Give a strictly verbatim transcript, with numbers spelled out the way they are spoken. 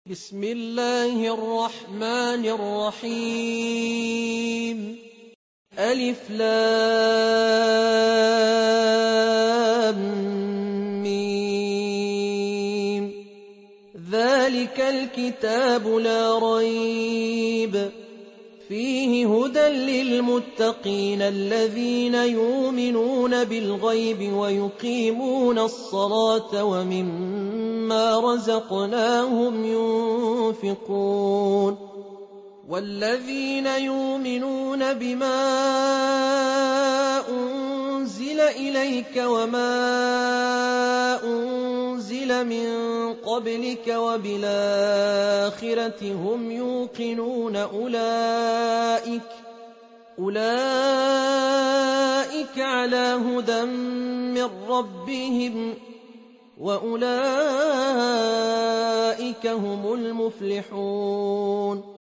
بسم الله الرحمن الرحيم ألف لام ميم ذلك الكتاب لا ريب فيه هدى للمتقين الذين يؤمنون بالغيب ويقيمون الصلاة ومما رزقناهم ينفقون والذين يؤمنون بما أنزل إليك وما أنزل من قبلك وبالآخرة هم يوقنون أولئك أولئك على هدى من ربهم وأولئك هم المفلحون